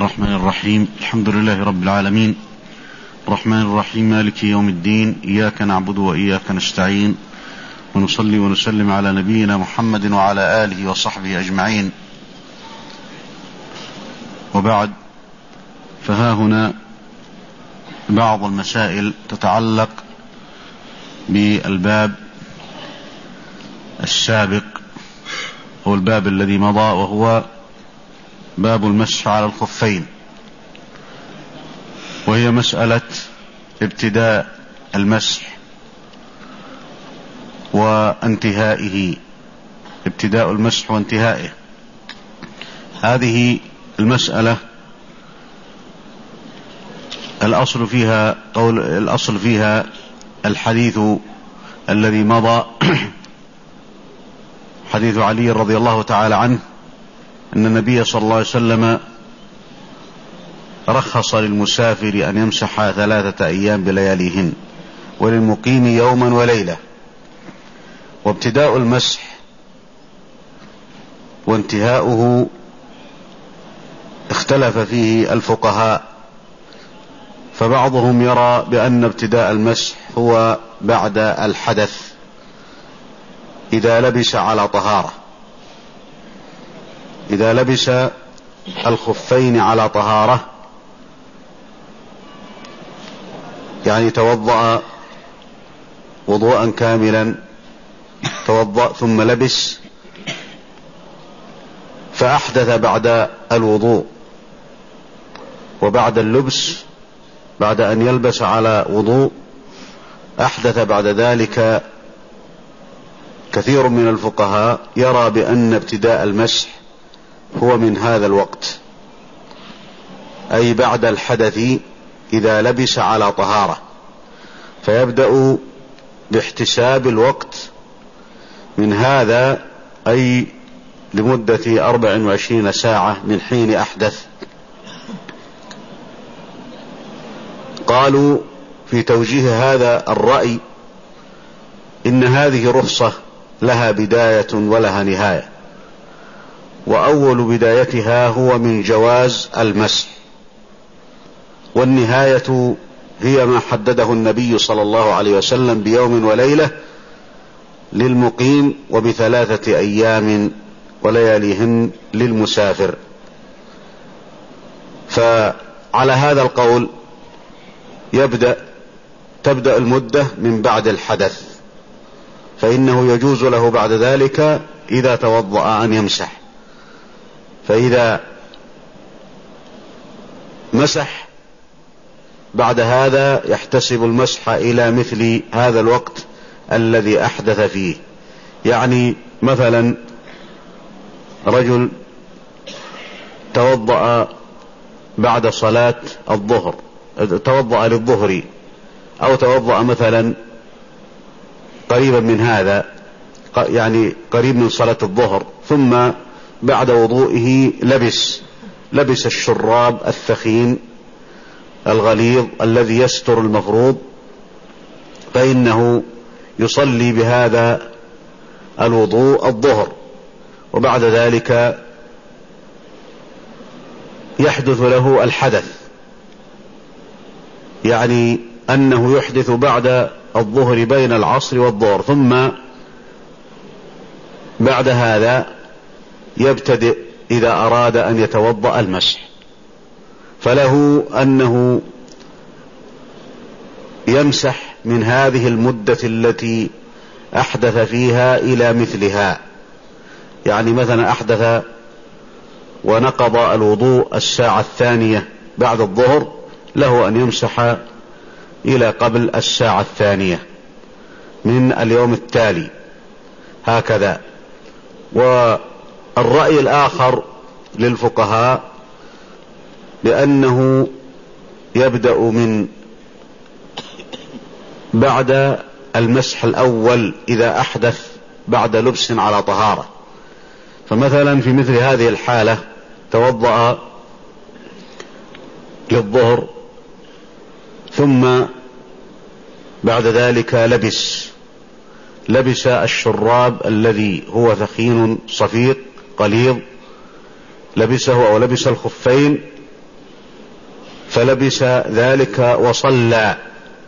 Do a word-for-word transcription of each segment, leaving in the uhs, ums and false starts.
الرحمن الرحيم. الحمد لله رب العالمين، الرحمن الرحيم، مالك يوم الدين، إياك نعبد وإياك نستعين، ونصلي ونسلم على نبينا محمد وعلى آله وصحبه أجمعين. وبعد، فها هنا بعض المسائل تتعلق بالباب السابق هو الباب الذي مضى، وهو باب المسح على الخفين، وهي مسألة ابتداء المسح وانتهائه، ابتداء المسح وانتهائه. هذه المسألة الأصل فيها قول الأصل فيها الحديث الذي مضى، حديث علي رضي الله تعالى عنه أن النبي صلى الله عليه وسلم رخص للمسافر أن يمسح ثلاثة أيام بلياليهن، وللمقيم يوما وليلة. وابتداء المسح وانتهاؤه اختلف فيه الفقهاء، فبعضهم يرى بأن ابتداء المسح هو بعد الحدث إذا لبس على طهارة، إذا لبس الخفين على طهارة، يعني توضأ وضوءا كاملا، توضأ ثم لبس فأحدث بعد الوضوء وبعد اللبس، بعد أن يلبس على وضوء أحدث بعد ذلك. كثير من الفقهاء يرى بأن ابتداء المسح هو من هذا الوقت، أي بعد الحدث إذا لبس على طهارة، فيبدأ باحتساب الوقت من هذا، أي لمدة أربع وعشرين ساعة من حين أحدث. قالوا في توجيه هذا الرأي إن هذه رخصة لها بداية ولها نهاية، وأول بدايتها هو من جواز المسح، والنهاية هي ما حدده النبي صلى الله عليه وسلم بيوم وليلة للمقيم، وبثلاثة أيام ولياليهن للمسافر. فعلى هذا القول يبدأ تبدأ المدة من بعد الحدث، فإنه يجوز له بعد ذلك إذا توضأ أن يمسح. فإذا مسح بعد هذا يحتسب المسح إلى مثل هذا الوقت الذي أحدث فيه. يعني مثلا رجل توضأ بعد صلاة الظهر، توضأ للظهر، أو توضأ مثلا قريبا من هذا، يعني قريب من صلاة الظهر، ثم بعد وضوئه لبس لبس الشراب الثخين الغليظ الذي يستر المفروض، فإنه يصلي بهذا الوضوء الظهر، وبعد ذلك يحدث له الحدث، يعني أنه يحدث بعد الظهر بين العصر والظهر، ثم بعد هذا يبتدئ إذا أراد أن يتوضأ المسح، فله أنه يمسح من هذه المدة التي أحدث فيها إلى مثلها. يعني مثلا أحدث ونقض الوضوء الساعة الثانية بعد الظهر، له أن يمسح إلى قبل الساعة الثانية من اليوم التالي، هكذا. والرأي الآخر للفقهاء بأنه يبدأ من بعد المسح الأول إذا أحدث بعد لبس على طهارة. فمثلا في مثل هذه الحالة توضأ للظهر، ثم بعد ذلك لبس لبس الشراب الذي هو ثخين صفيق قليظ، لبسه أو لبس الخفين، فلبس ذلك وصلى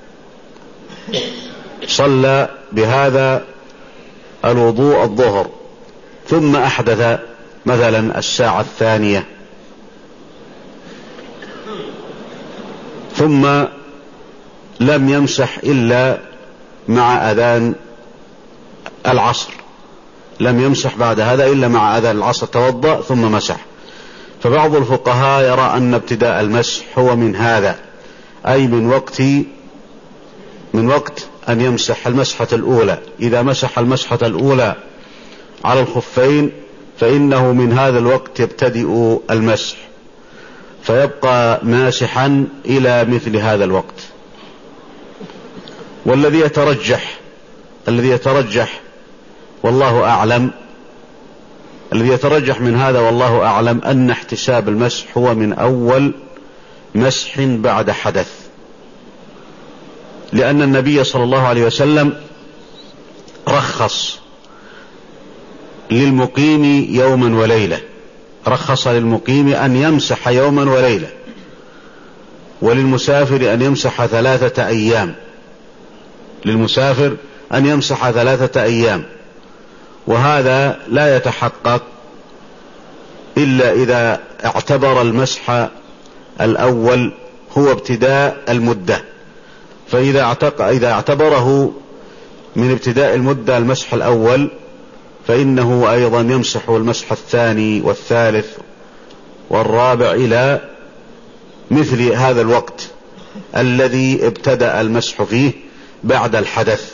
صلى بهذا الوضوء الظهر، ثم أحدث مثلا الساعة الثانية، ثم لم يمسح إلا مع أذان العصر، لم يمسح بعد هذا إلا مع أذان العصر، توضأ ثم مسح. فبعض الفقهاء يرى أن ابتداء المسح هو من هذا، أي من وقت من وقت أن يمسح المسحة الأولى. إذا مسح المسحة الأولى على الخفين فإنه من هذا الوقت يبتدئ المسح، فيبقى ماسحا إلى مثل هذا الوقت. والذي يترجح الذي يترجح والله أعلم الذي يترجح من هذا والله أعلم أن احتساب المسح هو من أول مسح بعد حدث، لأن النبي صلى الله عليه وسلم رخص للمقيم يوما وليلة، رخص للمقيم أن يمسح يوما وليلة، وللمسافر أن يمسح ثلاثة أيام للمسافر أن يمسح ثلاثة أيام. وهذا لا يتحقق إلا إذا اعتبر المسح الأول هو ابتداء المدة، فإذا إذا اعتبره من ابتداء المدة المسح الأول فإنه أيضا يمسح المسح الثاني والثالث والرابع إلى مثل هذا الوقت الذي ابتدأ المسح فيه بعد الحدث.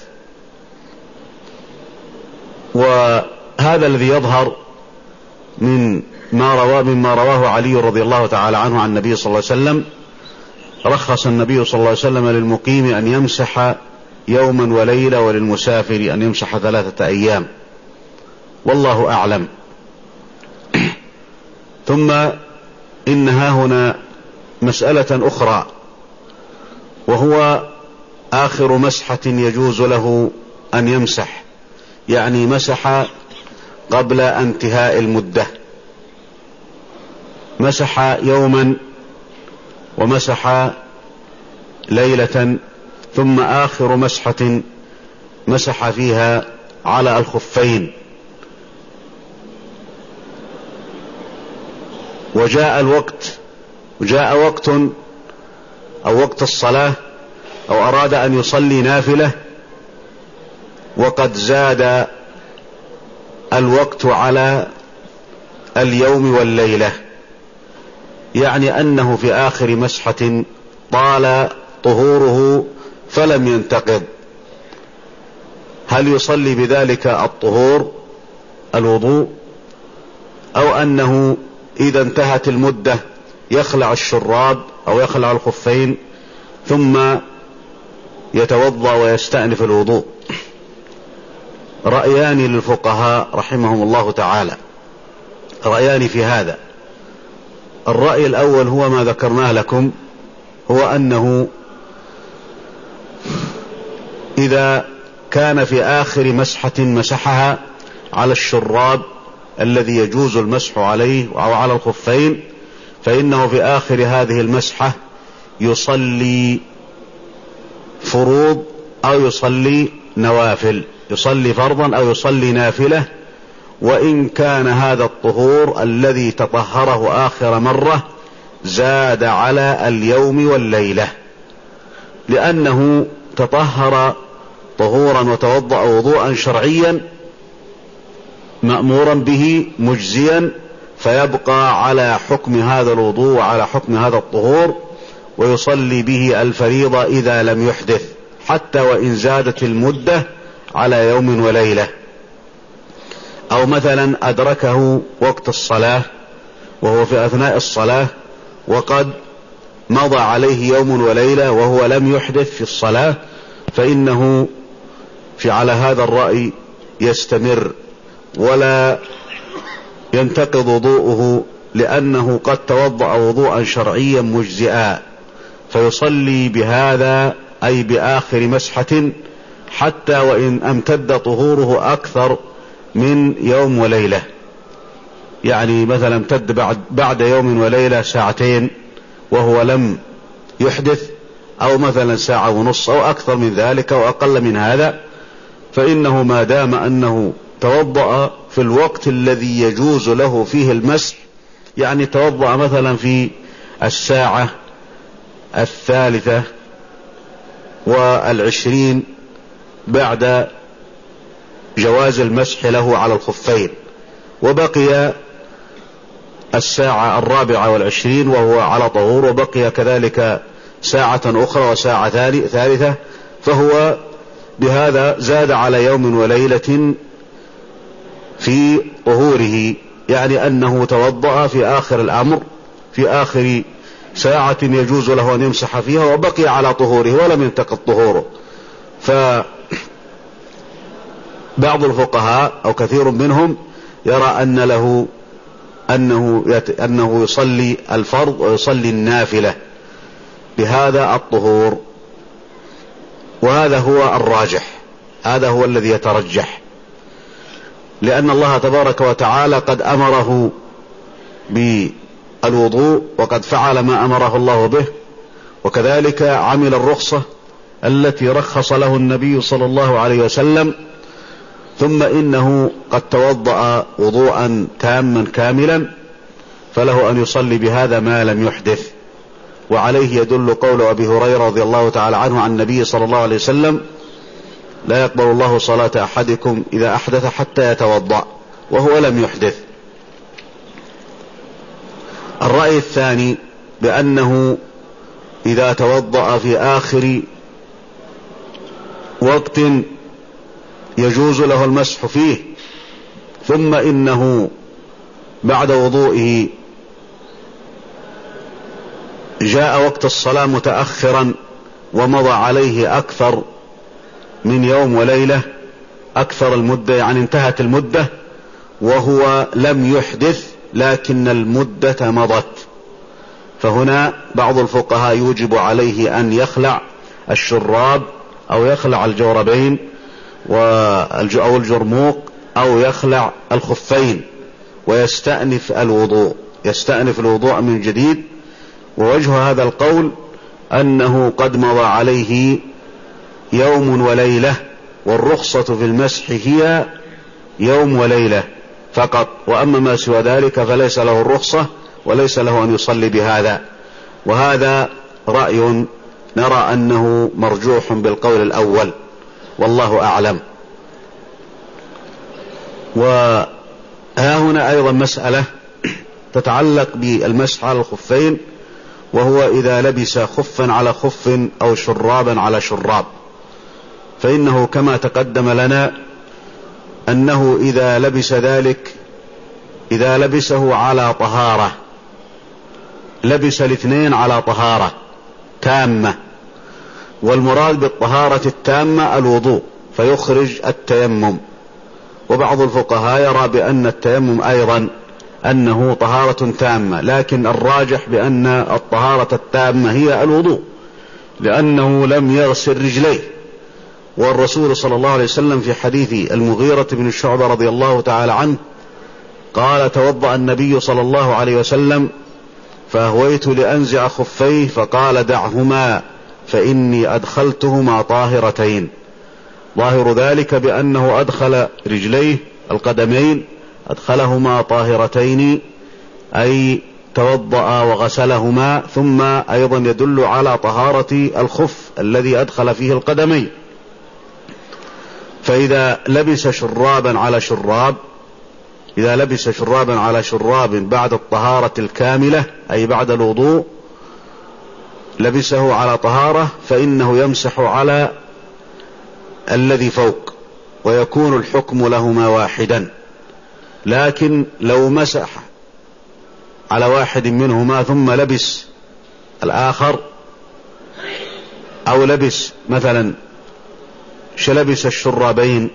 وهذا الذي يظهر من ما رواه مما رواه علي رضي الله تعالى عنه عن النبي صلى الله عليه وسلم، رخص النبي صلى الله عليه وسلم للمقيم أن يمسح يوما وليلة، وللمسافر أن يمسح ثلاثة أيام، والله أعلم. ثم إنها هنا مسألة أخرى، وهو آخر مسحة يجوز له أن يمسح، يعني مسح قبل انتهاء المدة، مسح يوما ومسح ليلة، ثم آخر مسحة مسح فيها على الخفين. وجاء الوقت وجاء وقت أو وقت الصلاة، أو أراد أن يصلي نافلة وقد زاد الوقت على اليوم والليلة، يعني أنه في آخر مسحة طال طهوره فلم ينتقض، هل يصلي بذلك الطهور الوضوء، أو أنه إذا انتهت المدة يخلع الشراب أو يخلع الخفين ثم يتوضأ ويستأنف الوضوء؟ رأيان للفقهاء رحمهم الله تعالى، رأيان في هذا. الرأي الأول هو ما ذكرناه لكم، هو أنه إذا كان في آخر مسحة مسحها على الشراب الذي يجوز المسح عليه أو على الخفين، فإنه في آخر هذه المسحة يصلي فروض أو يصلي نوافل، يصلي فرضا أو يصلي نافلة، وإن كان هذا الطهور الذي تطهره آخر مرة زاد على اليوم والليلة، لأنه تطهر طهورا وتوضأ وضوءا شرعيا مأمورا به مجزيا، فيبقى على حكم هذا الوضوء وعلى حكم هذا الطهور، ويصلي به الفريضة إذا لم يحدث، حتى وإن زادت المدة على يوم وليلة. أو مثلا أدركه وقت الصلاة وهو في أثناء الصلاة وقد مضى عليه يوم وليلة وهو لم يحدث في الصلاة، فإنه في على هذا الرأي يستمر ولا ينتقض وضوءه، لأنه قد توضأ وضوءا شرعيا مجزئا، فيصلي بهذا أي بآخر مسحة حتى وإن امتد طهوره أكثر من يوم وليلة، يعني مثلا امتد بعد, بعد يوم وليلة ساعتين وهو لم يحدث، أو مثلا ساعة ونص أو أكثر من ذلك أو أقل من هذا، فإنه ما دام أنه توضأ في الوقت الذي يجوز له فيه المسح، يعني توضأ مثلا في الساعة الثالثة والعشرين بعد جواز المسح له على الخفين، وبقي الساعة الرابعة والعشرين وهو على طهور، وبقي كذلك ساعة أخرى وساعة ثالثة، فهو بهذا زاد على يوم وليلة في طهوره، يعني أنه توضأ في آخر الأمر في آخر ساعة يجوز له أن يمسح فيها وبقي على طهوره ولم ينتقض طهوره. فبعض الفقهاء أو كثير منهم يرى أن له أنه, يت... أنه يصلي الفرض ويصلي النافلة بهذا الطهور، وهذا هو الراجح، هذا هو الذي يترجح، لأن الله تبارك وتعالى قد أمره بالوضوء وقد فعل ما أمره الله به، وكذلك عمل الرخصة التي رخص له النبي صلى الله عليه وسلم، ثم إنه قد توضأ وضوءا تاما كاملا، فله أن يصلي بهذا ما لم يحدث. وعليه يدل قول أبي هريرة رضي الله تعالى عنه عن النبي صلى الله عليه وسلم: لا يقبل الله صلاة أحدكم إذا أحدث حتى يتوضأ وهو لم يحدث. الرأي الثاني بأنه إذا توضأ في آخر وقت يجوز له المسح فيه، ثم إنه بعد وضوئه جاء وقت الصلاة متأخرا ومضى عليه أكثر من يوم وليلة، أكثر المدة، يعني انتهت المدة وهو لم يحدث لكن المدة مضت، فهنا بعض الفقهاء يوجب عليه أن يخلع الشراب أو يخلع الجوربين أو الجرموق أو يخلع الخفين ويستأنف الوضوء يستأنف الوضوء من جديد. ووجه هذا القول أنه قد مضى عليه يوم وليلة، والرخصة في المسح هي يوم وليلة فقط، وأما ما سوى ذلك فليس له الرخصة وليس له أن يصلي بهذا. وهذا رأي نرى أنه مرجوح بالقول الأول والله أعلم. وها هنا أيضا مسألة تتعلق بالمسح على الخفين، وهو إذا لبس خفا على خف أو شرابا على شراب، فإنه كما تقدم لنا أنه إذا لبس ذلك إذا لبسه على طهارة، لبس الاثنين على طهارة تامة، والمراد بالطهارة التامة الوضوء فيخرج التيمم. وبعض الفقهاء يرى بأن التيمم أيضا أنه طهارة تامة، لكن الراجح بأن الطهارة التامة هي الوضوء، لأنه لم يغسل رجليه. والرسول صلى الله عليه وسلم في حديث المغيرة بن شعبة رضي الله تعالى عنه قال: توضأ النبي صلى الله عليه وسلم فأهويت لأنزع خفيه فقال: دعهما فإني أدخلتهما طاهرتين. ظاهر ذلك بأنه أدخل رجليه القدمين أدخلهما طاهرتين، أي توضأ وغسلهما، ثم أيضا يدل على طهارة الخف الذي أدخل فيه القدمين. فإذا لبس شرابا على شراب إذا لبس شرابا على شراب بعد الطهارة الكاملة أي بعد الوضوء لبسه على طهارة، فإنه يمسح على الذي فوق ويكون الحكم لهما واحدا. لكن لو مسح على واحد منهما ثم لبس الآخر، أو لبس مثلا شلبس الشرابين،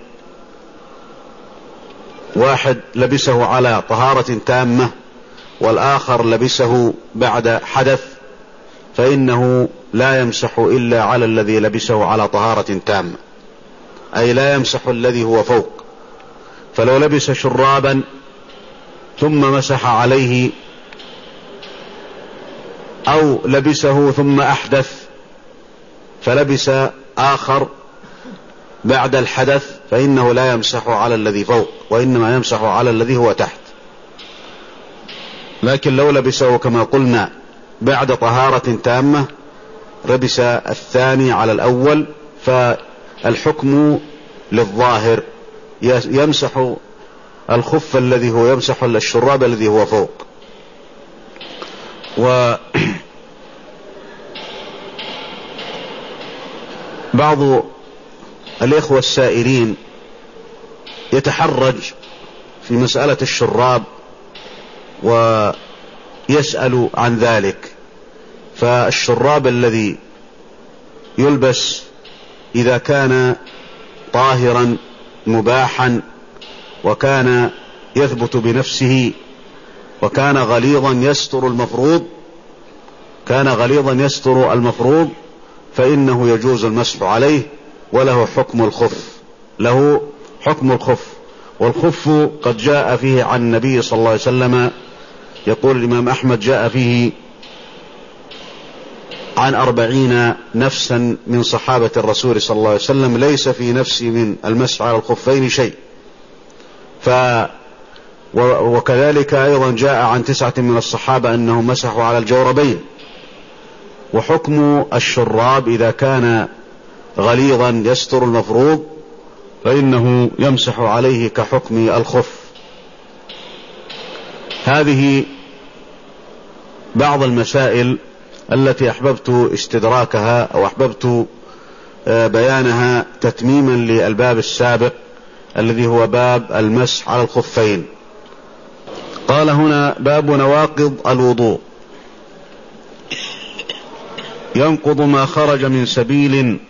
واحد لبسه على طهارة تامة والآخر لبسه بعد حدث، فإنه لا يمسح إلا على الذي لبسه على طهارة تامة، أي لا يمسح الذي هو فوق. فلو لبس شرابا ثم مسح عليه أو لبسه ثم أحدث فلبس آخر بعد الحدث فإنه لا يمسح على الذي فوق، وإنما يمسح على الذي هو تحت. لكن لو لبسه كما قلنا بعد طهارة تامة لبس الثاني على الأول، فالحكم للظاهر، يمسح الخف الذي هو يمسح الشراب الذي هو فوق. وبعض الإخوة السائلين يتحرج في مسألة الشراب ويسأل عن ذلك. فالشراب الذي يلبس إذا كان طاهرا مباحا وكان يثبت بنفسه وكان غليظا يستر المفروض كان غليظا يستر المفروض فإنه يجوز المسح عليه، وله حكم الخف له حكم الخف والخف قد جاء فيه عن النبي صلى الله عليه وسلم. يقول الإمام أحمد جاء فيه عن أربعين نفسا من صحابة الرسول صلى الله عليه وسلم ليس في نفسي من المسح على الخفين شيء. ف وكذلك أيضا جاء عن تسعة من الصحابة أنهم مسحوا على الجوربين. وحكم الشراب إذا كان غليظا يستر المفروض فإنه يمسح عليه كحكم الخف. هذه بعض المسائل التي أحببت استدراكها أو أحببت بيانها تتميما للباب السابق الذي هو باب المسح على الخفين. قال هنا باب نواقض الوضوء. ينقض ما خرج من سبيل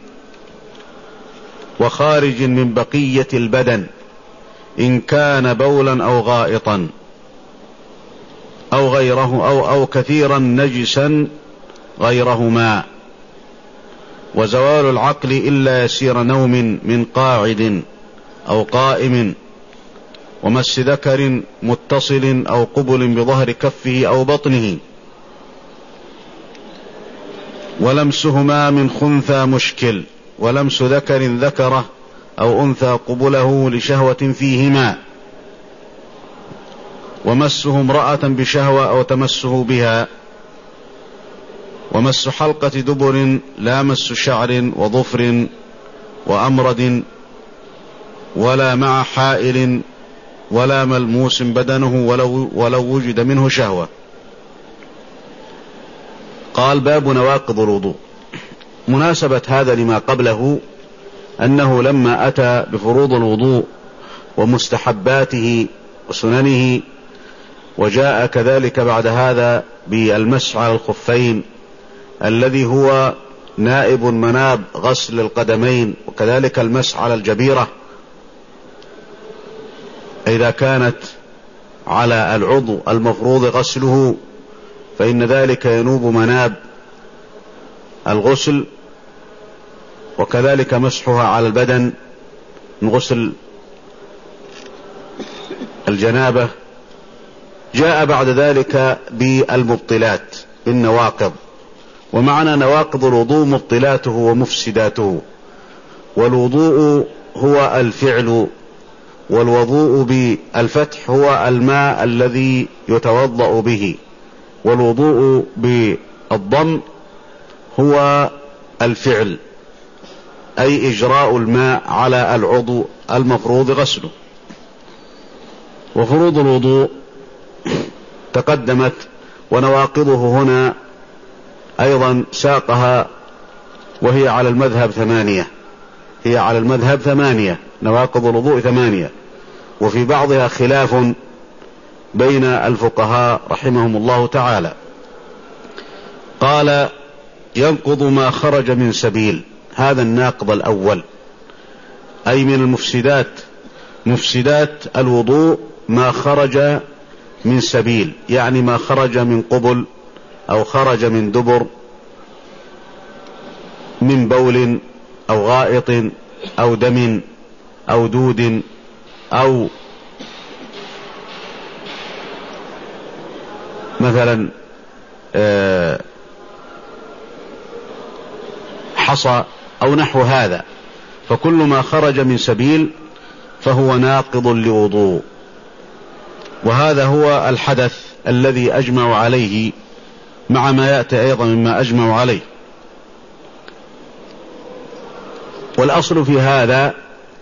وخارج من بقية البدن إن كان بولا أو غائطا أو غيره أو, أو كثيرا نجسا غيرهما، وزوال العقل إلا يسير نوم من قاعد أو قائم، ومس ذكر متصل أو قبل بظهر كفه أو بطنه، ولمسهما من خنثى مشكل، ولمس ذكر ذكره أو أنثى قبله لشهوة فيهما، ومسه امرأة بشهوة أو تمسه بها، ومس حلقة دبر لا مس شعر وظفر وأمرد ولا مع حائل ولا ملموس بدنه ولو, ولو وجد منه شهوة. قال باب نواقض الوضوء. مناسبة هذا لما قبله أنه لما أتى بفروض الوضوء ومستحباته وسننه، وجاء كذلك بعد هذا بالمسح على الخفين الذي هو نائب مناب غسل القدمين، وكذلك المسح على الجبيرة إذا كانت على العضو المفروض غسله فإن ذلك ينوب مناب الغسل، وكذلك مسحها على البدن من غسل الجنابة. جاء بعد ذلك بالمبطلات بالنواقض. ومعنى نواقض الوضوء مبطلاته ومفسداته. والوضوء هو الفعل، والوضوء بالفتح هو الماء الذي يتوضأ به، والوضوء بالضم هو الفعل أي إجراء الماء على العضو المفروض غسله. وفروض الوضوء تقدمت، ونواقضه هنا أيضا ساقها، وهي على المذهب ثمانية هي على المذهب ثمانية نواقض الوضوء ثمانية، وفي بعضها خلاف بين الفقهاء رحمهم الله تعالى. قال ينقض ما خرج من سبيل. هذا الناقض الأول، أي من المفسدات مفسدات الوضوء ما خرج من سبيل، يعني ما خرج من قبل أو خرج من دبر، من بول أو غائط أو دم أو دود أو مثلا حصى أو نحو هذا، فكل ما خرج من سبيل فهو ناقض لوضوء. وهذا هو الحدث الذي أجمع عليه، مع ما يأتي أيضا مما أجمع عليه. والأصل في هذا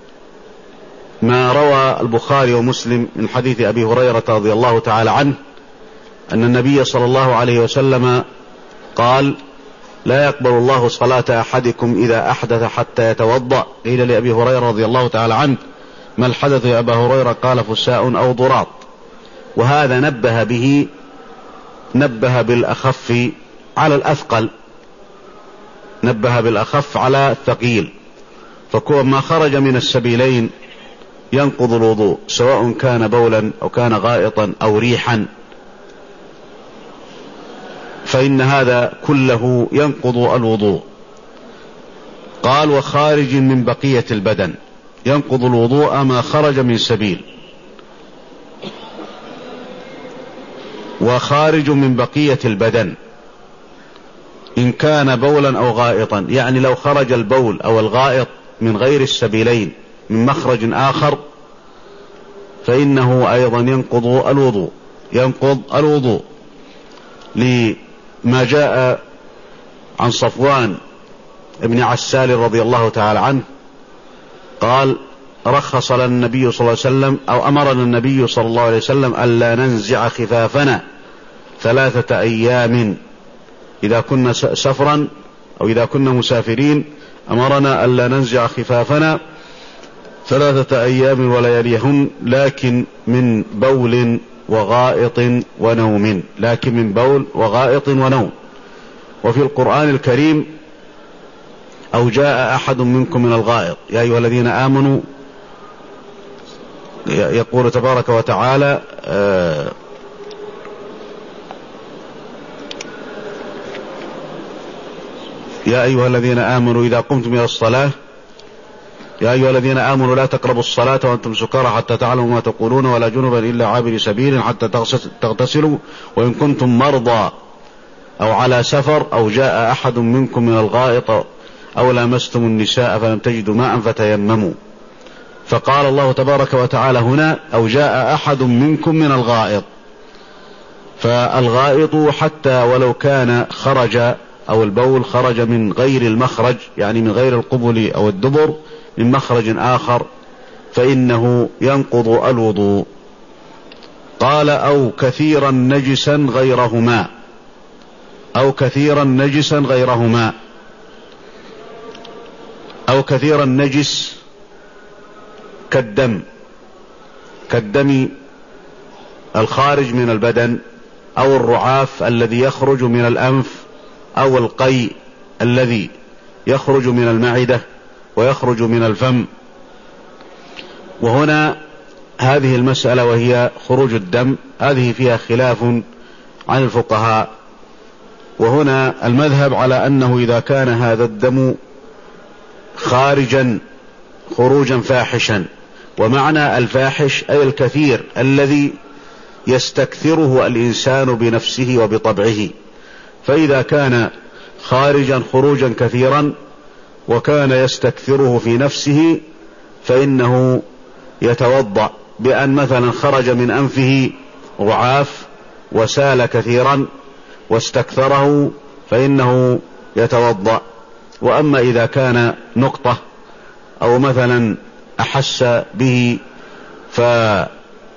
ما روى البخاري ومسلم من حديث أبي هريرة رضي الله تعالى عنه أن النبي صلى الله عليه وسلم قال: لا يقبل الله صلاة أحدكم إذا أحدث حتى يتوضأ. قيل لأبي هريرة رضي الله تعالى عنه: ما الحدث يا أبا هريرة؟ قال: فساء أو ضراط. وهذا نبه به نبه بالأخف على الأثقل، نبه بالأخف على الثقيل. فكل ما خرج من السبيلين ينقض الوضوء، سواء كان بولا أو كان غائطا أو ريحا، فإن هذا كله ينقض الوضوء. قال: وخارج من بقية البدن، ينقض الوضوء ما خرج من سبيل. وخارج من بقية البدن إن كان بولا أو غائطا، يعني لو خرج البول أو الغائط من غير السبيلين من مخرج آخر فإنه أيضا ينقض الوضوء ينقض الوضوء لما جاء عن صفوان ابن عسال رضي الله تعالى عنه قال: رخص لنا النبي صلى الله عليه وسلم أو أمرنا النبي صلى الله عليه وسلم ألا ننزع خفافنا ثلاثة أيام إذا كنا سفرا أو إذا كنا مسافرين، أمرنا ألا ننزع خفافنا ثلاثة أيام ولياليهن، لكن من بول وغائط ونوم لكن من بول وغائط ونوم. وفي القرآن الكريم: أو جاء أحد منكم من الغائط يا أيها الذين آمنوا، يقول تبارك وتعالى: آه يا أيها الذين آمنوا إذا قمتم إلى الصلاة يا أيها الذين آمنوا لا تقربوا الصلاة وأنتم سكارى حتى تعلموا ما تقولون ولا جنبا إلا عابر سبيل حتى تغتسلوا وإن كنتم مرضى أو على سفر أو جاء أحد منكم من الغائط أو لامستم النساء فلم تجدوا ماء فتيمموا. فقال الله تبارك وتعالى هنا: أو جاء أحد منكم من الغائط. فالغائط حتى ولو كان خرج أو البول خرج من غير المخرج، يعني من غير القبل أو الدبر، من مخرج آخر، فإنه ينقض الوضوء. قال: أو كثيرا نجسا غيرهما أو كثيرا نجسا غيرهما أو كثيرا نجس كالدم كالدم الخارج من البدن، أو الرعاف الذي يخرج من الأنف، أو القيء الذي يخرج من المعدة ويخرج من الفم. وهنا هذه المسألة وهي خروج الدم هذه فيها خلاف عن الفقهاء، وهنا المذهب على أنه إذا كان هذا الدم خارجا خروجا فاحشا، ومعنى الفاحش أي الكثير الذي يستكثره الإنسان بنفسه وبطبعه، فإذا كان خارجا خروجا كثيرا وكان يستكثره في نفسه فإنه يتوضأ، بأن مثلا خرج من أنفه رعاف وسال كثيرا واستكثره فإنه يتوضأ. وأما إذا كان نقطة أو مثلا أحس به فأدخل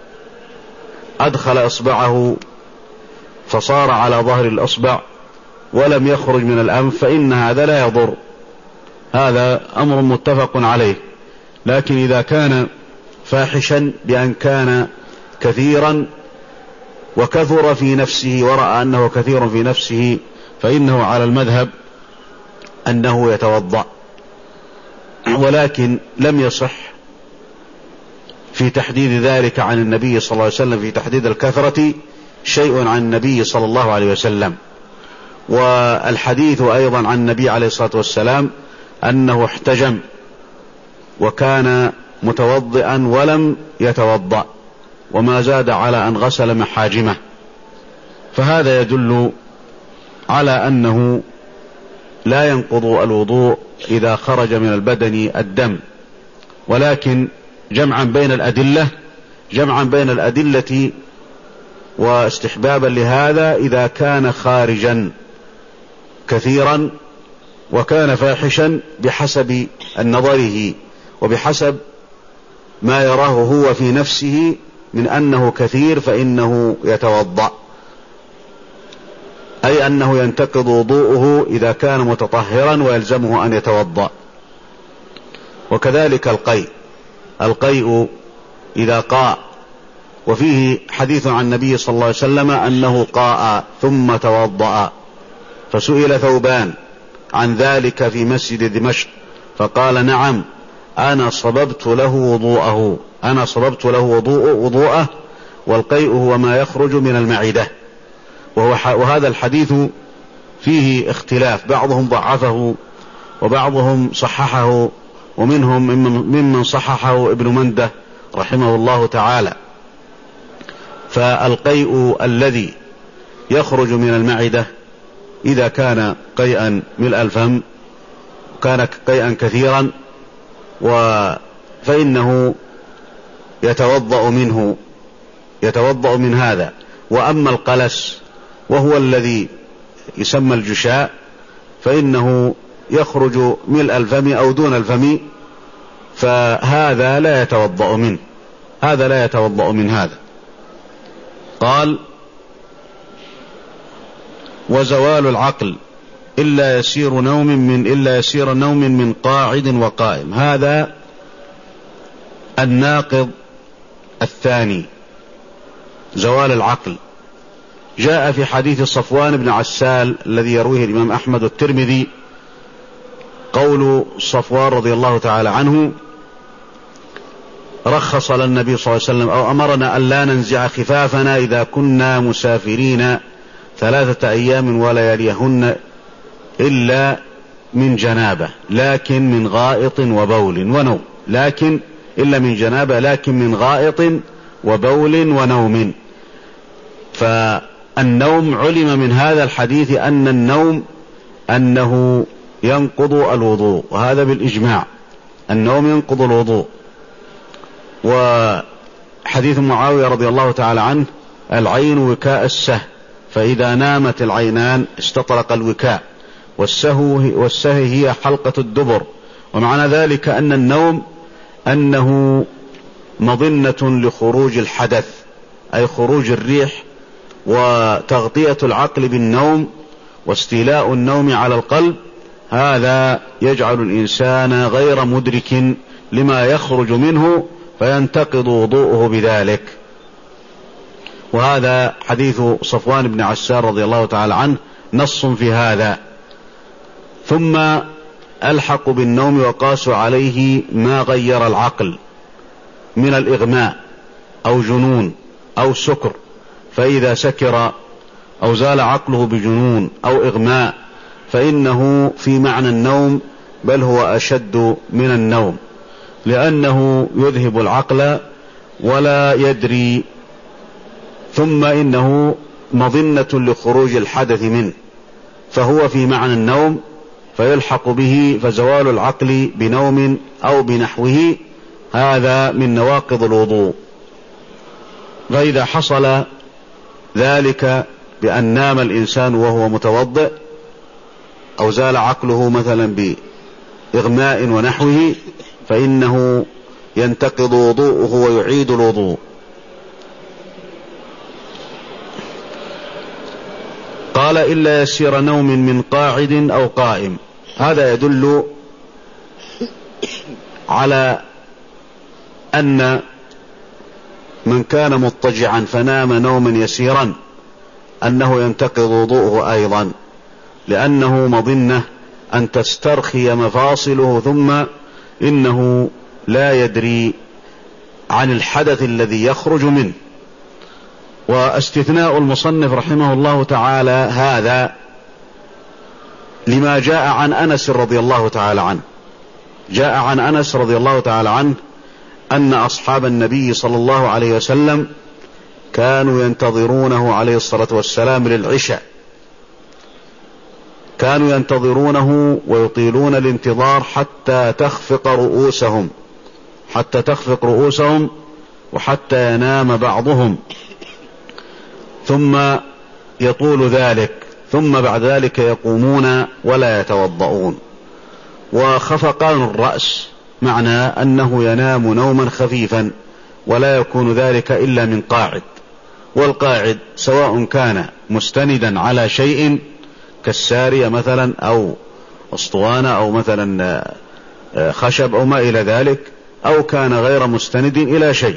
إصبعه فصار على ظهر الإصبع ولم يخرج من الأنف فإن هذا لا يضر، هذا أمر متفق عليه. لكن إذا كان فاحشا بأن كان كثيرا وكثر في نفسه ورأى أنه كثير في نفسه فإنه على المذهب أنه يتوضأ. ولكن لم يصح في تحديد ذلك عن النبي صلى الله عليه وسلم، في تحديد الكثرة شيء عن النبي صلى الله عليه وسلم. والحديث أيضا عن النبي عليه الصلاة والسلام أنه احتجم وكان متوضئا ولم يتوضأ، وما زاد على أن غسل محاجمه، فهذا يدل على أنه لا ينقض الوضوء إذا خرج من البدن الدم، ولكن جمعا بين الأدلة جمعا بين الأدلة واستحبابا لهذا إذا كان خارجا كثيرا وكان فاحشا بحسب نظره وبحسب ما يراه هو في نفسه من أنه كثير فإنه يتوضأ، أي أنه ينتقض وضوءه إذا كان متطهرا ويلزمه أن يتوضأ. وكذلك القيء القيء إذا قاء، وفيه حديث عن النبي صلى الله عليه وسلم أنه قاء ثم توضأ، فسئل ثوبان عن ذلك في مسجد دمشق فقال نعم أنا صببت له وضوءه أنا صببت له وضوء وضوءه والقيء هو ما يخرج من المعدة. وهذا الحديث فيه اختلاف، بعضهم ضعفه وبعضهم صححه، ومنهم ممن صححه ابن منده رحمه الله تعالى. فالقيء الذي يخرج من المعدة إذا كان قيئا ملء الفم كان قيئا كثيرا فإنه يتوضأ منه يتوضأ من هذا. وأما القلس وهو الذي يسمى الجشاء فإنه يخرج ملء الفم أو دون الفم، فهذا لا يتوضأ منه هذا لا يتوضأ من هذا. قال وزوال العقل إلا يسير نوم من إلا يسير نوم من قاعد وقائم، هذا الناقض الثاني زوال العقل. جاء في حديث صفوان بن عسال الذي يرويه الإمام أحمد والترمذي قول صفوان رضي الله تعالى عنه رخص للنبي صلى الله عليه وسلم أو أمرنا أن لا ننزع خفافنا إذا كنا مسافرين ثلاثة أيام ولياليهن إلا من جنابة لكن من غائط وبول ونوم لكن إلا من جنابة لكن من غائط وبول ونوم. فالنوم علم من هذا الحديث أن النوم أنه ينقض الوضوء، وهذا بالإجماع النوم ينقض الوضوء. وحديث معاوية رضي الله تعالى عنه العين وكاء السه، فإذا نامت العينان استطرق الوكاء، والسهو والسهي هي حلقة الدبر. ومعنى ذلك أن النوم أنه مظنة لخروج الحدث أي خروج الريح، وتغطية العقل بالنوم واستيلاء النوم على القلب هذا يجعل الإنسان غير مدرك لما يخرج منه فينتقض وضوءه بذلك. وهذا حديث صفوان بن عسال رضي الله تعالى عنه نص في هذا. ثم ألحق بالنوم وقاس عليه ما غير العقل من الإغماء أو جنون أو سكر، فإذا سكر أو زال عقله بجنون أو إغماء فإنه في معنى النوم، بل هو أشد من النوم، لأنه يذهب العقل ولا يدري، ثم إنه مظنة لخروج الحدث منه، فهو في معنى النوم فيلحق به. فزوال العقل بنوم أو بنحوه هذا من نواقض الوضوء. فإذا حصل ذلك بأن نام الإنسان وهو متوضئ أو زال عقله مثلا بإغماء ونحوه فإنه ينتقض وضوءه ويعيد الوضوء. قال إلا يسير نوم من قاعد أو قائم، هذا يدل على أن من كان مضطجعا فنام نوما يسيرا أنه ينتقض وضوءه أيضا، لأنه مظنة أن تسترخي مفاصله ثم إنه لا يدري عن الحدث الذي يخرج منه. واستثناء المصنف رحمه الله تعالى هذا لما جاء عن أنس رضي الله تعالى عنه. جاء عن أنس رضي الله تعالى عنه أن أصحاب النبي صلى الله عليه وسلم كانوا ينتظرونه عليه الصلاة والسلام للعشاء، كانوا ينتظرونه ويطيلون الانتظار حتى تخفق رؤوسهم حتى تخفق رؤوسهم وحتى ينام بعضهم، ثم يطول ذلك، ثم بعد ذلك يقومون ولا يتوضؤون. وخفقان الرأس معنى أنه ينام نوما خفيفا، ولا يكون ذلك إلا من قاعد، والقاعد سواء كان مستندا على شيء كالسارية مثلا أو أسطوانة أو مثلا خشب أو ما إلى ذلك، أو كان غير مستند إلى شيء.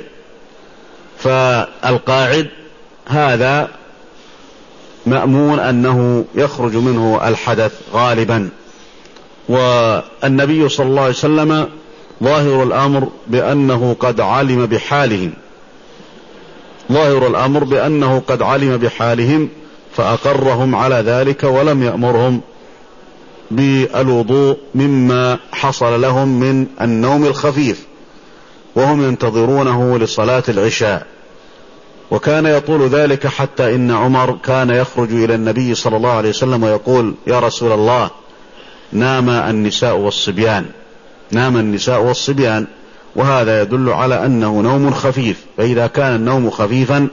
فالقاعد هذا مأمون أنه يخرج منه الحدث غالبا. والنبي صلى الله عليه وسلم ظاهر الأمر بأنه قد علم بحالهم ظاهر الأمر بأنه قد علم بحالهم فأقرهم على ذلك، ولم يأمرهم بالوضوء مما حصل لهم من النوم الخفيف وهم ينتظرونه لصلاة العشاء. وكان يطول ذلك حتى إن عمر كان يخرج إلى النبي صلى الله عليه وسلم ويقول: يا رسول الله، نام النساء والصبيان نام النساء والصبيان وهذا يدل على أنه نوم خفيف. فإذا كان النوم خفيفا،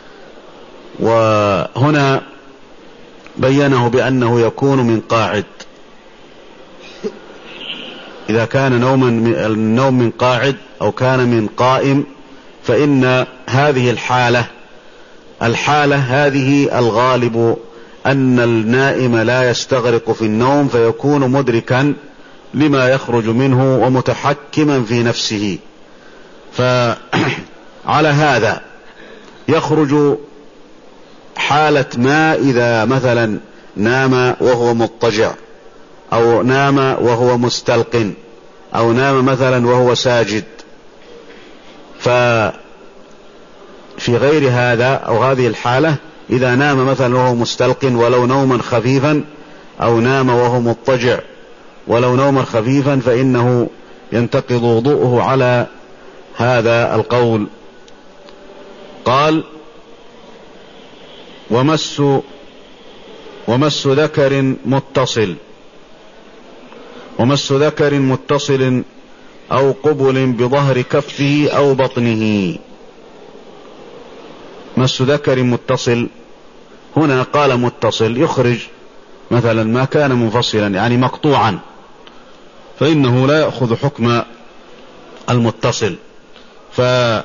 وهنا بينه بأنه يكون من قاعد، إذا كان نوما النوم من قاعد أو كان من قائم، فإن هذه الحالة الحالة هذه الغالب أن النائم لا يستغرق في النوم، فيكون مدركا لما يخرج منه ومتحكما في نفسه. فعلى هذا يخرج حالة ما إذا مثلا نام وهو مضطجع، أو نام وهو مستلقٍ، أو نام مثلا وهو ساجد. ففي غير هذا أو هذه الحالة إذا نام مثلا وهو مستلقٍ ولو نوما خفيفا، أو نام وهو مضطجع ولو نوما خفيفا، فإنه ينتقض وضوءه على هذا القول. قال: ومس ومس ذكر متصل ومس ذكر متصل أو قبل بظهر كفه أو بطنه. مس ذكر متصل، هنا قال متصل، يخرج مثلا ما كان منفصلا يعني مقطوعا، فإنه لا يأخذ حكم المتصل. فهذا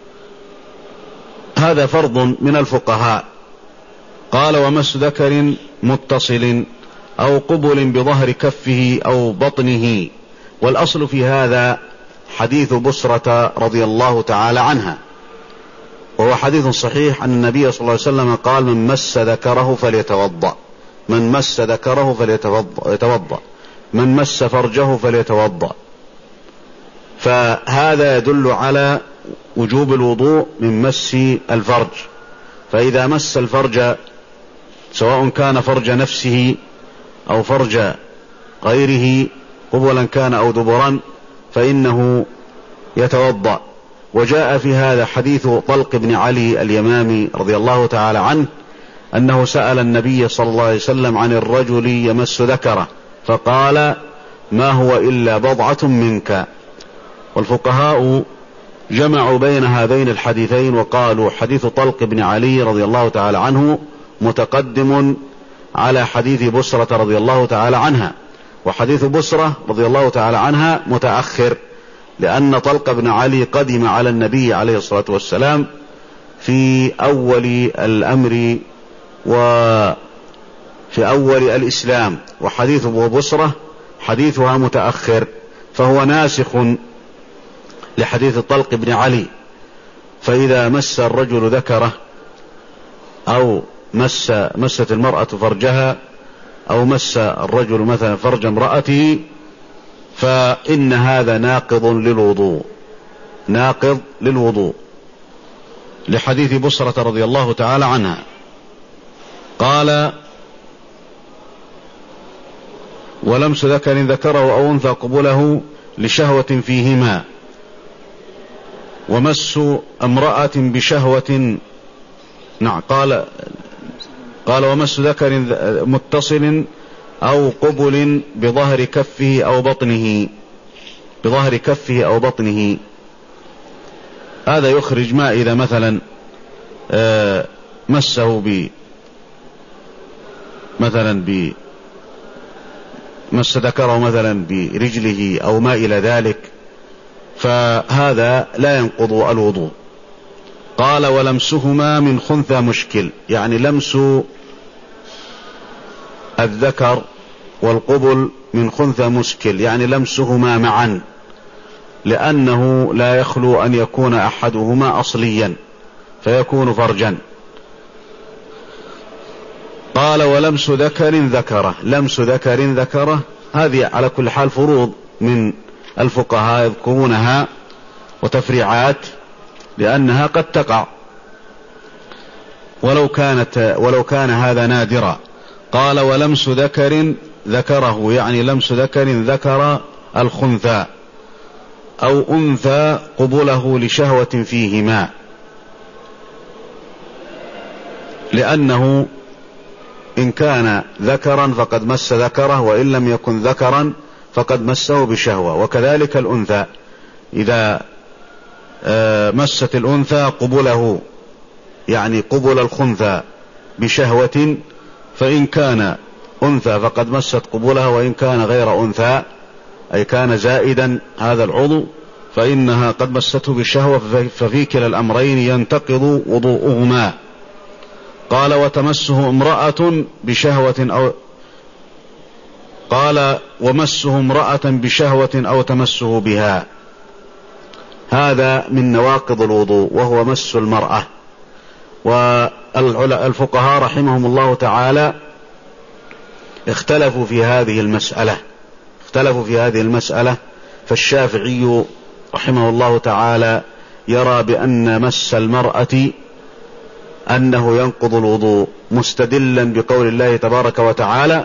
فرض من الفقهاء. قال: ومس ذكر متصل أو قبل بظهر كفه أو بطنه. والأصل في هذا حديث بسرة رضي الله تعالى عنها، وهو حديث صحيح أن النبي صلى الله عليه وسلم قال: من مس ذكره فليتوضأ من مس ذكره فليتوضأ من مس فرجه فليتوضأ. فهذا يدل على وجوب الوضوء من مس الفرج. فإذا مس الفرج سواء كان فرج نفسه أو فرج غيره، قبلا كان أو دبرا، فإنه يتوضأ. وجاء في هذا حديث طلق بن علي اليمامي رضي الله تعالى عنه أنه سأل النبي صلى الله عليه وسلم عن الرجل يمس ذكره فقال: ما هو إلا بضعة منك. والفقهاء جمعوا بين هذين الحديثين وقالوا حديث طلق بن علي رضي الله تعالى عنه متقدم على حديث بسرة رضي الله تعالى عنها، وحديث بسرة رضي الله تعالى عنها متأخر، لأن طلق بن علي قدم على النبي عليه الصلاة والسلام في أول الأمر وفي أول الإسلام، وحديث بسرة حديثها متأخر، فهو ناسخ لحديث طلق بن علي. فإذا مس الرجل ذكره أو مس مست المرأة فرجها أو مس الرجل مثلا فرج امرأته، فإن هذا ناقض للوضوء ناقض للوضوء لحديث بسرة رضي الله تعالى عنها. قال: ولمس ذكر ذكره أو أنثى قبله لشهوة فيهما، ومس امرأة بشهوة. نعم، قال قال ومس ذكر متصل أو قبل بظهر كفه أو بطنه بظهر كفه أو بطنه. هذا يخرج ما إذا مثلا مسه ب مثلا ب مس ذكره مثلا برجله أو ما إلى ذلك، فهذا لا ينقض الوضوء. قال ولمسهما من خنثى مشكل، يعني لمس الذكر والقبل من خنثى مشكل، يعني لمسهما معا، لأنه لا يخلو أن يكون أحدهما أصليا فيكون فرجا. قال ولمس ذكر ذكره، لمس ذكر ذكره هذه على كل حال فروض من الفقهاء يذكرونها وتفريعات لأنها قد تقع، ولو كانت ولو كان هذا نادرا. قال ولمس ذكر ذكره، يعني لمس ذكر ذكر الخنثى أو أنثى قبله لشهوة فيهما، لأنه إن كان ذكرا فقد مس ذكره، وإن لم يكن ذكرا فقد مسه بشهوة. وكذلك الأنثى إذا مست الأنثى قبله، يعني قبل الخنثى بشهوة، فإن كان أنثى فقد مست قبولها، وإن كان غير أنثى أي كان زائدا هذا العضو فإنها قد مسته بالشهوة، ففي كلا الأمرين ينتقض وضوءهما. قال وتمسه امرأة بشهوة أو قال ومسه امرأة بشهوة أو تمسه بها، هذا من نواقض الوضوء وهو مس المرأة. والفقهاء رحمهم الله تعالى اختلفوا في هذه المسألة اختلفوا في هذه المسألة فالشافعي رحمه الله تعالى يرى بأن مس المرأة أنه ينقض الوضوء، مستدلا بقول الله تبارك وتعالى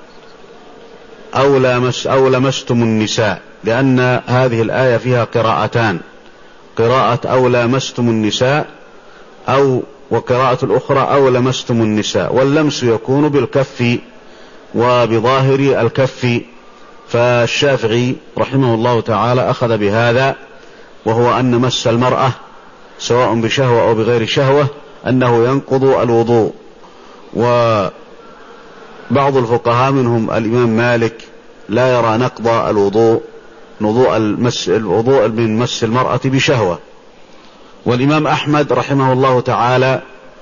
أو لمس أو لمستم النساء، لأن هذه الآية فيها قراءتان، قراءة أو لمستم النساء أو وقراءة الأخرى أو لمستم النساء، واللمس يكون بالكف وبظاهر الكف. فالشافعي رحمه الله تعالى أخذ بهذا، وهو أن مس المرأة سواء بشهوة أو بغير شهوة أنه ينقض الوضوء. وبعض الفقهاء منهم الإمام مالك لا يرى نقض الوضوء نضوء المس الوضوء من مس المرأة بشهوة. والإمام أحمد رحمه الله تعالى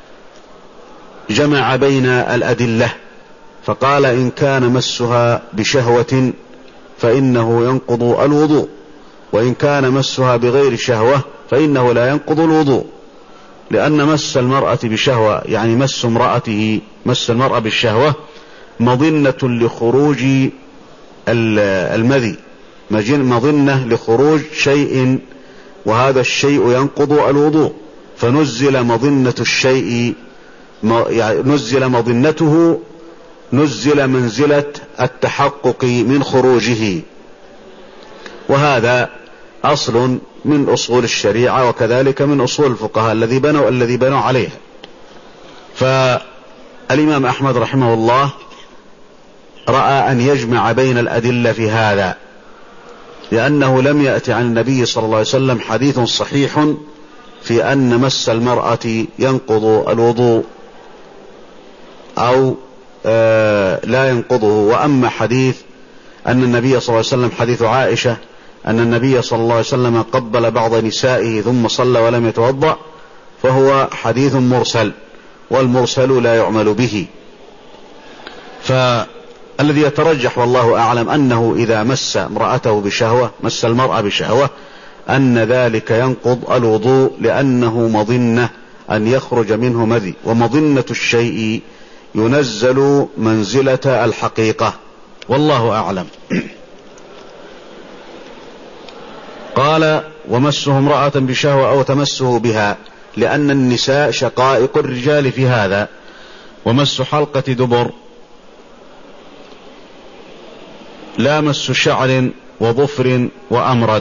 جمع بين الأدلة فقال إن كان مسها بشهوة فإنه ينقض الوضوء، وإن كان مسها بغير شهوة فإنه لا ينقض الوضوء، لأن مس المرأة بشهوة يعني مس امرأته مس المرأة بالشهوة مظنة لخروج المذي، مظنة لخروج شيء، وهذا الشيء ينقض الوضوء، فنزل مظنة الشيء يعني نزل مظنته نزل منزلة التحقق من خروجه. وهذا أصل من أصول الشريعة، وكذلك من أصول الفقهاء الذي بنوا الذي بنوا عليه. فالإمام أحمد رحمه الله رأى أن يجمع بين الأدلة في هذا، لأنه لم يأتي عن النبي صلى الله عليه وسلم حديث صحيح في أن مس المرأة ينقض الوضوء أو آه لا ينقضه. وأما حديث أن النبي صلى الله عليه وسلم حديث عائشة أن النبي صلى الله عليه وسلم قبل بعض نسائه ثم صلى ولم يتوضأ، فهو حديث مرسل، والمرسل لا يعمل به. فالذي يترجح والله أعلم أنه إذا مس امرأته بشهوة مس المرأة بشهوة أن ذلك ينقض الوضوء، لأنه مظنة أن يخرج منه مذي، ومظنة الشيء ينزل منزلة الحقيقة، والله أعلم. قال ومسه امرأة بشهوة أو تمسه بها، لأن النساء شقائق الرجال في هذا. ومس حلقة دبر لا مس شعر وظفر وأمرد.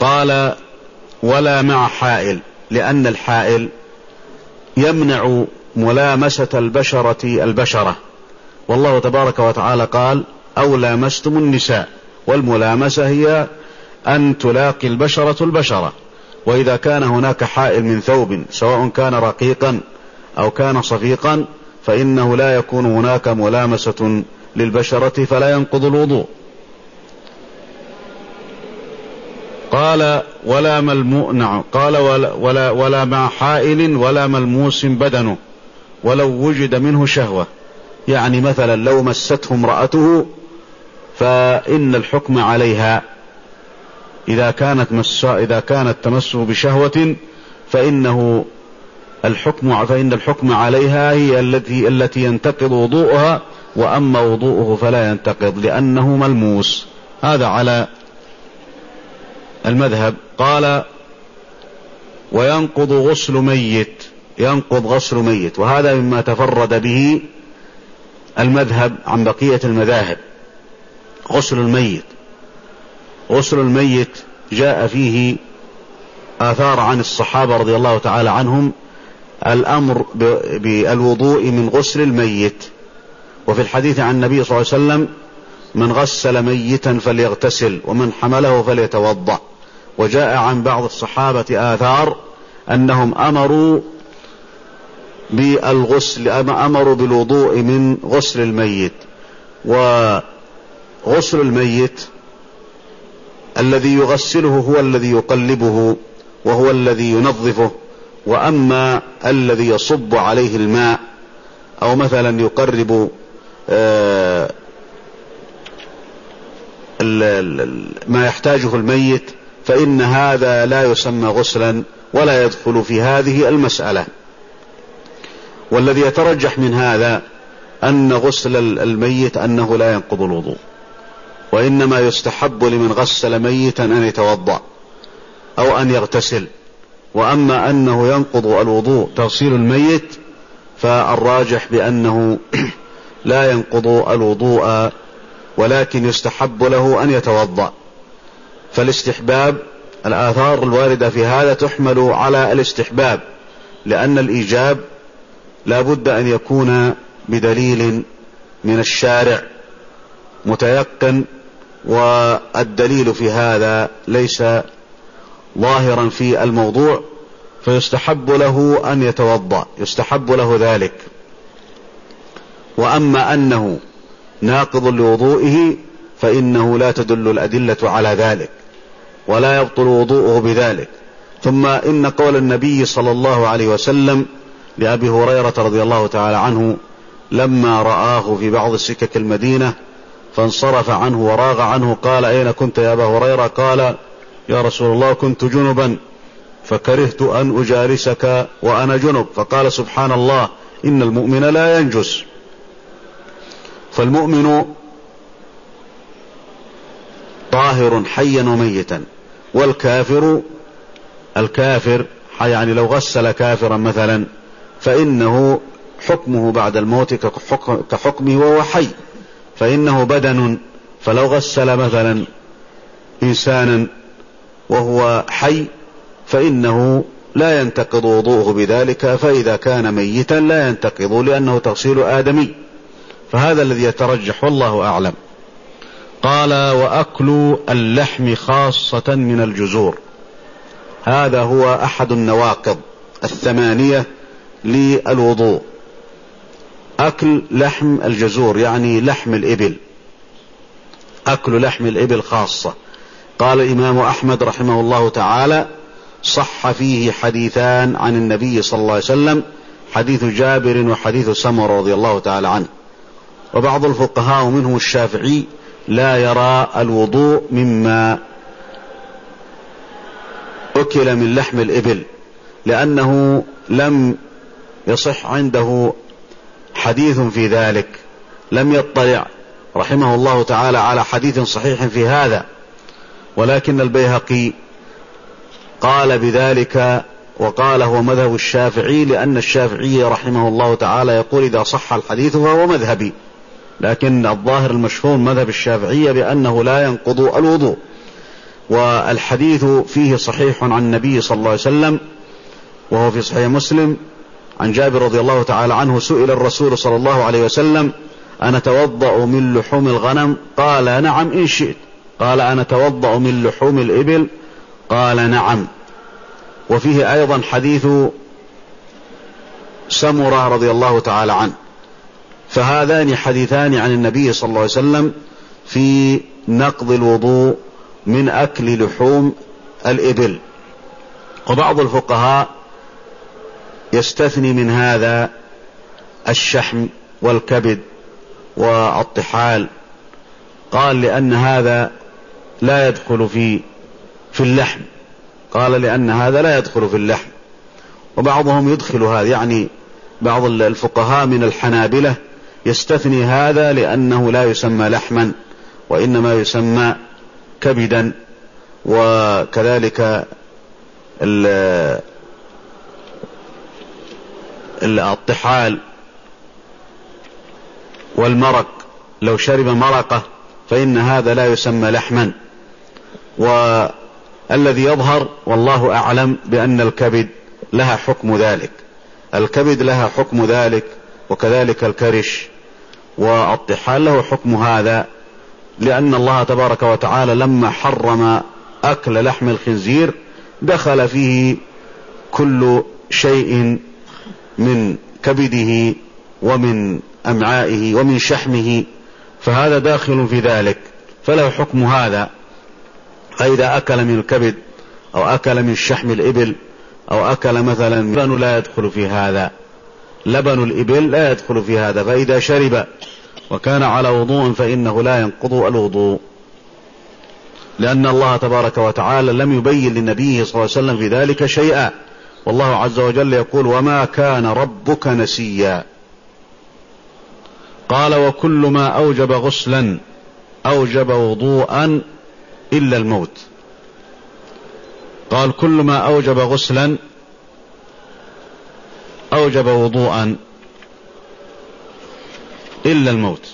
قال ولا مع حائل، لأن الحائل يمنع ملامسة البشرة البشرة، والله تبارك وتعالى قال أو لامستم النساء، والملامسة هي أن تلاقي البشرة البشرة. وإذا كان هناك حائل من ثوب سواء كان رقيقا أو كان صفيقا فإنه لا يكون هناك ملامسة للبشرة فلا ينقض الوضوء. قال ولا ملموء قال ولا, ولا, ولا مع حائل ولا ملموس بدنه ولو وجد منه شهوة، يعني مثلا لو مسته امرأته فإن الحكم عليها إذا كانت مس إذا كانت تمسه بشهوة فإنه الحكم فإن الحكم عليها هي التي التي ينتقض وضوءها، وأما وضوءه فلا ينتقض لأنه ملموس. هذا على المذهب. قال وينقض غسل ميت، ينقض غسل ميت، وهذا مما تفرد به المذهب عن بقية المذاهب. غسل الميت، غسل الميت جاء فيه آثار عن الصحابة رضي الله تعالى عنهم الأمر بالوضوء من غسل الميت، وفي الحديث عن النبي صلى الله عليه وسلم من غسل ميتا فليغتسل ومن حمله فليتوضأ. وجاء عن بعض الصحابة آثار أنهم أمروا بالغسل أمروا بالوضوء من غسل الميت. وغسل الميت الذي يغسله هو الذي يقلبه وهو الذي ينظفه، وأما الذي يصب عليه الماء أو مثلا يقرب آه ما يحتاجه الميت فإن هذا لا يسمى غسلا ولا يدخل في هذه المسألة. والذي يترجح من هذا أن غسل الميت أنه لا ينقض الوضوء، وإنما يستحب لمن غسل ميتا أن يتوضأ أو أن يغتسل. وأما أنه ينقض الوضوء تغسيل الميت فالراجح بأنه لا ينقض الوضوء، ولكن يستحب له أن يتوضأ. فالاستحباب الآثار الواردة في هذا تحمل على الاستحباب، لأن الإيجاب لا بد أن يكون بدليل من الشارع متيقن، والدليل في هذا ليس ظاهرا في الموضوع، فيستحب له أن يتوضأ، يستحب له ذلك. وأما أنه ناقض لوضوئه فإنه لا تدل الأدلة على ذلك ولا يبطل وضوءه بذلك. ثم إن قول النبي صلى الله عليه وسلم لأبي هريرة رضي الله تعالى عنه لما رآه في بعض سكك المدينة فانصرف عنه وراغ عنه قال أين كنت يا أبا هريرة؟ قال يا رسول الله كنت جنبا فكرهت أن أجالسك وأنا جنب. فقال سبحان الله إن المؤمن لا ينجس. فالمؤمن طاهر حيا وميتا، والكافر الكافر يعني لو غسل كافرا مثلا فإنه حكمه بعد الموت كحكمه وهو حي، فإنه بدن، فلو غسل مثلا إنسانا وهو حي فإنه لا ينتقض وضوءه بذلك، فإذا كان ميتا لا ينتقض لأنه تغسيل آدمي. فهذا الذي يترجح والله أعلم. قال وأكل اللحم خاصة من الجزور، هذا هو أحد النواقض الثمانية للوضوء. أكل لحم الجزور يعني لحم الإبل، أكل لحم الإبل خاصة. قال الإمام أحمد رحمه الله تعالى صح فيه حديثان عن النبي صلى الله عليه وسلم، حديث جابر وحديث سمر رضي الله تعالى عنه. وبعض الفقهاء منهم الشافعي لا يرى الوضوء مما أكل من لحم الإبل، لأنه لم يصح عنده حديث في ذلك، لم يطلع رحمه الله تعالى على حديث صحيح في هذا. ولكن البيهقي قال بذلك وقال هو مذهب الشافعي، لأن الشافعي رحمه الله تعالى يقول إذا صح الحديث فهو مذهبي، لكن الظاهر المشهور مذهب الشافعية بأنه لا ينقض الوضوء. والحديث فيه صحيح عن النبي صلى الله عليه وسلم وهو في صحيح مسلم عن جابر رضي الله تعالى عنه سئل الرسول صلى الله عليه وسلم: أنا توضأ من لحوم الغنم؟ قال: نعم إن شئت. قال: أنا توضأ من لحوم الإبل؟ قال: نعم. وفيه أيضا حديث سمرة رضي الله تعالى عنه. فهذان حديثان عن النبي صلى الله عليه وسلم في نقض الوضوء من أكل لحوم الإبل. وبعض الفقهاء يستثني من هذا الشحم والكبد والطحال، قال لأن هذا لا يدخل في في اللحم، قال لأن هذا لا يدخل في اللحم. وبعضهم يدخل هذا، يعني بعض الفقهاء من الحنابلة يستثني هذا لأنه لا يسمى لحما وإنما يسمى كبدا. وكذلك الطحال والمرق، لو شرب مرقة فإن هذا لا يسمى لحما. والذي يظهر والله أعلم بأن الكبد لها حكم ذلك، الكبد لها حكم ذلك، وكذلك الكرش والطحال له حكم هذا، لأن الله تبارك وتعالى لما حرم أكل لحم الخنزير دخل فيه كل شيء من كبده ومن أمعائه ومن شحمه، فهذا داخل في ذلك، فله حكم هذا. فإذا أكل من الكبد أو أكل من شحم الإبل أو أكل مثلا لبن لا يدخل في هذا، لبن الإبل لا يدخل في هذا. فإذا شرب وكان على وضوء فإنه لا ينقض الوضوء، لأن الله تبارك وتعالى لم يبين للنبي صلى الله عليه وسلم في ذلك شيئا. والله عز وجل يقول: وما كان ربك نسيا. قال: وكل ما أوجب غسلا أوجب وضوءا إلا الموت. قال: كل ما أوجب غسلا أوجب وضوءا إلا الموت،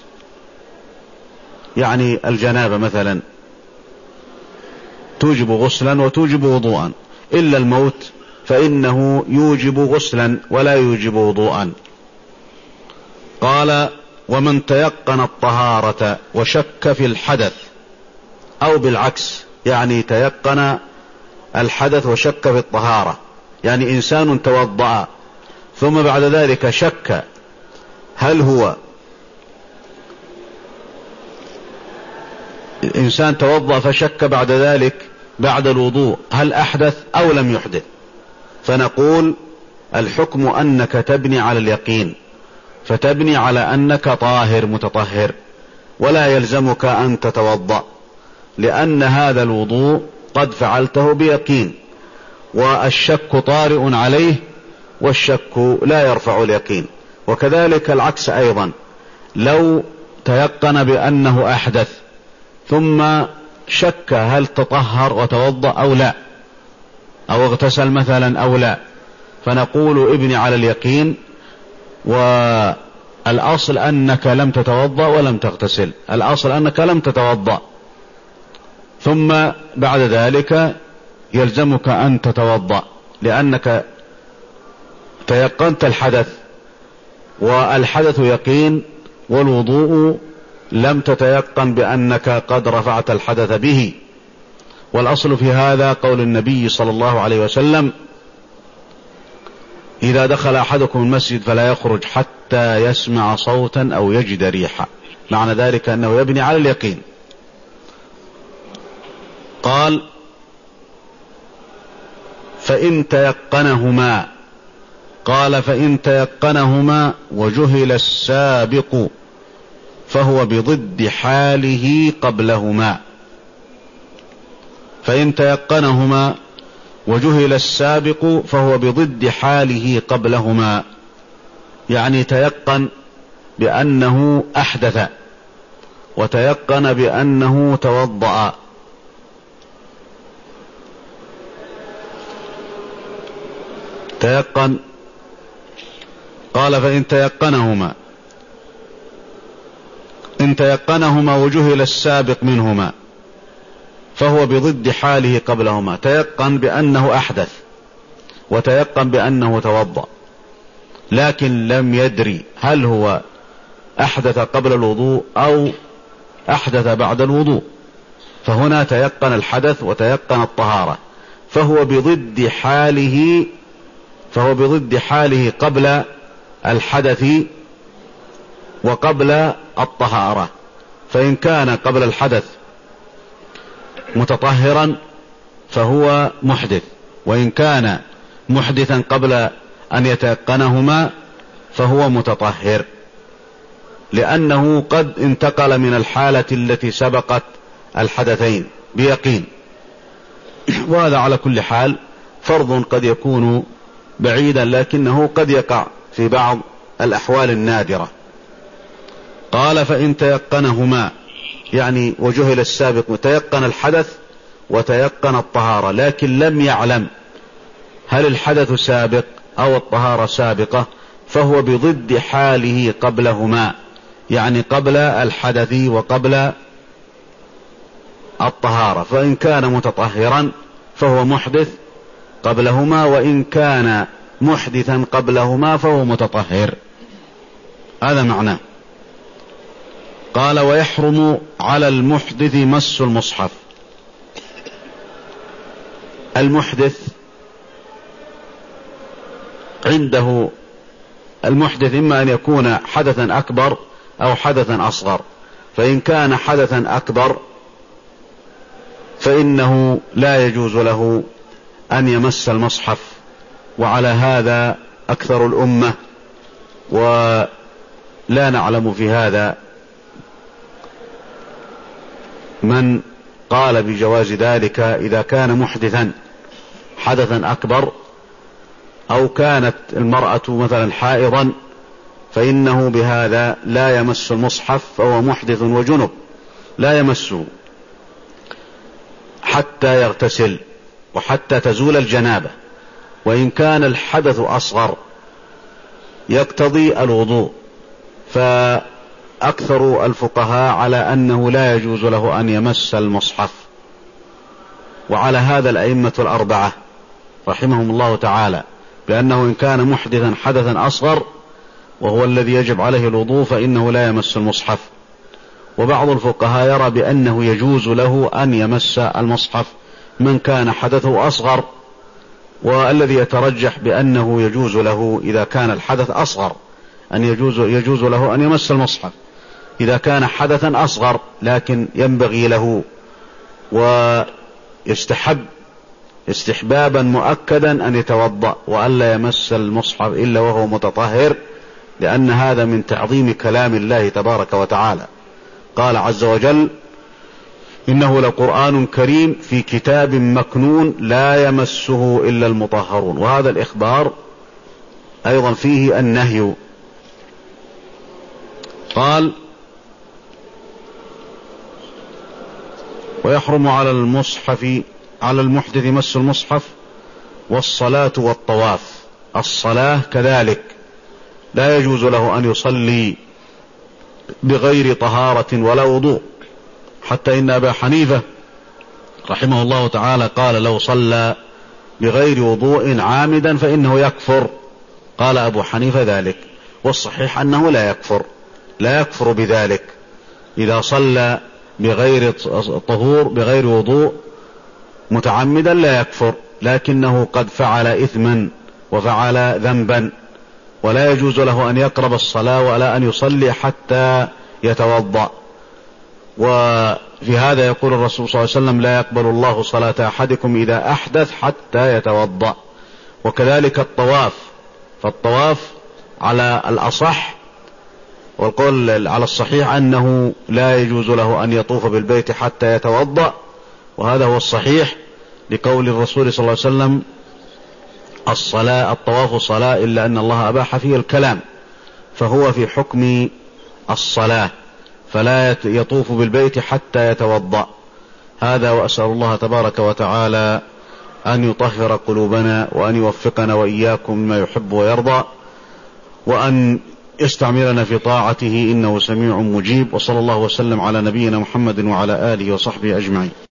يعني الجنابة مثلا توجب غسلا وتوجب وضوءا، إلا الموت فإنه يوجب غسلا ولا يوجب وضوءا. قال: ومن تيقن الطهارة وشك في الحدث، أو بالعكس، يعني تيقن الحدث وشك في الطهارة، يعني إنسان توضأ ثم بعد ذلك شك هل هو إنسان توضأ فشك بعد ذلك بعد الوضوء هل أحدث أو لم يحدث، فنقول الحكم أنك تبني على اليقين، فتبني على أنك طاهر متطهر، ولا يلزمك أن تتوضأ، لأن هذا الوضوء قد فعلته بيقين، والشك طارئ عليه، والشك لا يرفع اليقين. وكذلك العكس أيضا، لو تيقن بأنه أحدث ثم شك هل تطهر وتوضأ أو لا، أو اغتسل مثلا أو لا، فنقول ابني على اليقين، والأصل أنك لم تتوضأ ولم تغتسل، الأصل أنك لم تتوضأ، ثم بعد ذلك يلزمك أن تتوضأ لأنك تيقنت الحدث، والحدث يقين، والوضوء لم تتيقن بأنك قد رفعت الحدث به. والأصل في هذا قول النبي صلى الله عليه وسلم: إذا دخل أحدكم المسجد فلا يخرج حتى يسمع صوتا أو يجد ريحا، معنى ذلك أنه يبني على اليقين. قال: فإن تيقنهما، قال: فإن تيقنهما وجهل السابق فهو بضد حاله قبلهما. فإن تيقنهما وجهل السابق فهو بضد حاله قبلهما، يعني تيقن بأنه أحدث، وتيقن بأنه توضأ، تيقن. قال: فإن تيقنهما إن تيقنهما وجهل السابق منهما فهو بضد حاله قبلهما، تيقن بأنه أحدث وتيقن بأنه توضأ، لكن لم يدري هل هو أحدث قبل الوضوء أو أحدث بعد الوضوء، فهنا تيقن الحدث وتيقن الطهارة، فهو بضد حاله فهو بضد حاله قبل الحدث وقبل الطهارة. فإن كان قبل الحدث متطهرا فهو محدث، وإن كان محدثا قبل أن يتيقنهما فهو متطهر، لأنه قد انتقل من الحالة التي سبقت الحدثين بيقين. وهذا على كل حال فرض قد يكون بعيدا، لكنه قد يقع في بعض الأحوال النادرة. قال فإن تيقنهما، يعني وجهل السابق، تيقن الحدث وتيقن الطهارة، لكن لم يعلم هل الحدث سابق أو الطهارة سابقة، فهو بضد حاله قبلهما، يعني قبل الحدث وقبل الطهارة. فإن كان متطهرا فهو محدث قبلهما، وإن كان محدثا قبلهما فهو متطهر. هذا معناه. قال ويحرم على المحدث مس المصحف. المحدث عنده المحدث إما أن يكون حدثا أكبر أو حدثا أصغر، فإن كان حدثا أكبر فإنه لا يجوز له أن يمس المصحف، وعلى هذا أكثر الأمة، ولا نعلم في هذا من قال بجواز ذلك إذا كان محدثا حدثا أكبر، أو كانت المرأة مثلا حائضا، فإنه بهذا لا يمس المصحف، فهو محدث وجنب لا يمسه حتى يغتسل وحتى تزول الجنابة. وإن كان الحدث أصغر يقتضي الوضوء، فأكثر الفقهاء على أنه لا يجوز له أن يمس المصحف، وعلى هذا الأئمة الأربعة رحمهم الله تعالى، بأنه إن كان محدثا حدثا أصغر وهو الذي يجب عليه الوضوء فإنه لا يمس المصحف. وبعض الفقهاء يرى بأنه يجوز له أن يمس المصحف من كان حدثه أصغر، والذي يترجح بأنه يجوز له إذا كان الحدث أصغر أن يجوز, يجوز له أن يمس المصحف إذا كان حدثا أصغر، لكن ينبغي له ويستحب استحبابا مؤكدا أن يتوضأ وألا يمس المصحف إلا وهو متطهر، لأن هذا من تعظيم كلام الله تبارك وتعالى. قال عز وجل إنه لقرآن كريم في كتاب مكنون لا يمسه إلا المطهرون. وهذا الإخبار أيضا فيه النهي. قال ويحرم على المصحف على المحدث مس المصحف والصلاة والطواف. الصلاة كذلك لا يجوز له أن يصلي بغير طهارة ولا وضوء، حتى إن أبا حنيفة رحمه الله تعالى قال لو صلى بغير وضوء عامدا فإنه يكفر. قال أبو حنيفة ذلك، والصحيح أنه لا يكفر لا يكفر بذلك. إذا صلى بغير طهور بغير وضوء متعمدا لا يكفر، لكنه قد فعل إثما وفعل ذنبا، ولا يجوز له أن يقرب الصلاة ولا أن يصلي حتى يتوضأ. وفي هذا يقول الرسول صلى الله عليه وسلم لا يقبل الله صلاة أحدكم إذا أحدث حتى يتوضأ. وكذلك الطواف، فالطواف على الأصح والقول على الصحيح أنه لا يجوز له أن يطوف بالبيت حتى يتوضأ، وهذا هو الصحيح لقول الرسول صلى الله عليه وسلم الصلاة الطواف صلاة إلا أن الله أباح فيه الكلام، فهو في حكم الصلاة، فلا يطوف بالبيت حتى يتوضأ. هذا، وأسأل الله تبارك وتعالى أن يطهر قلوبنا وأن يوفقنا وإياكم ما يحب ويرضى، وأن يستعملنا في طاعته إنه سميع مجيب. وصلى الله وسلم على نبينا محمد وعلى آله وصحبه أجمعين.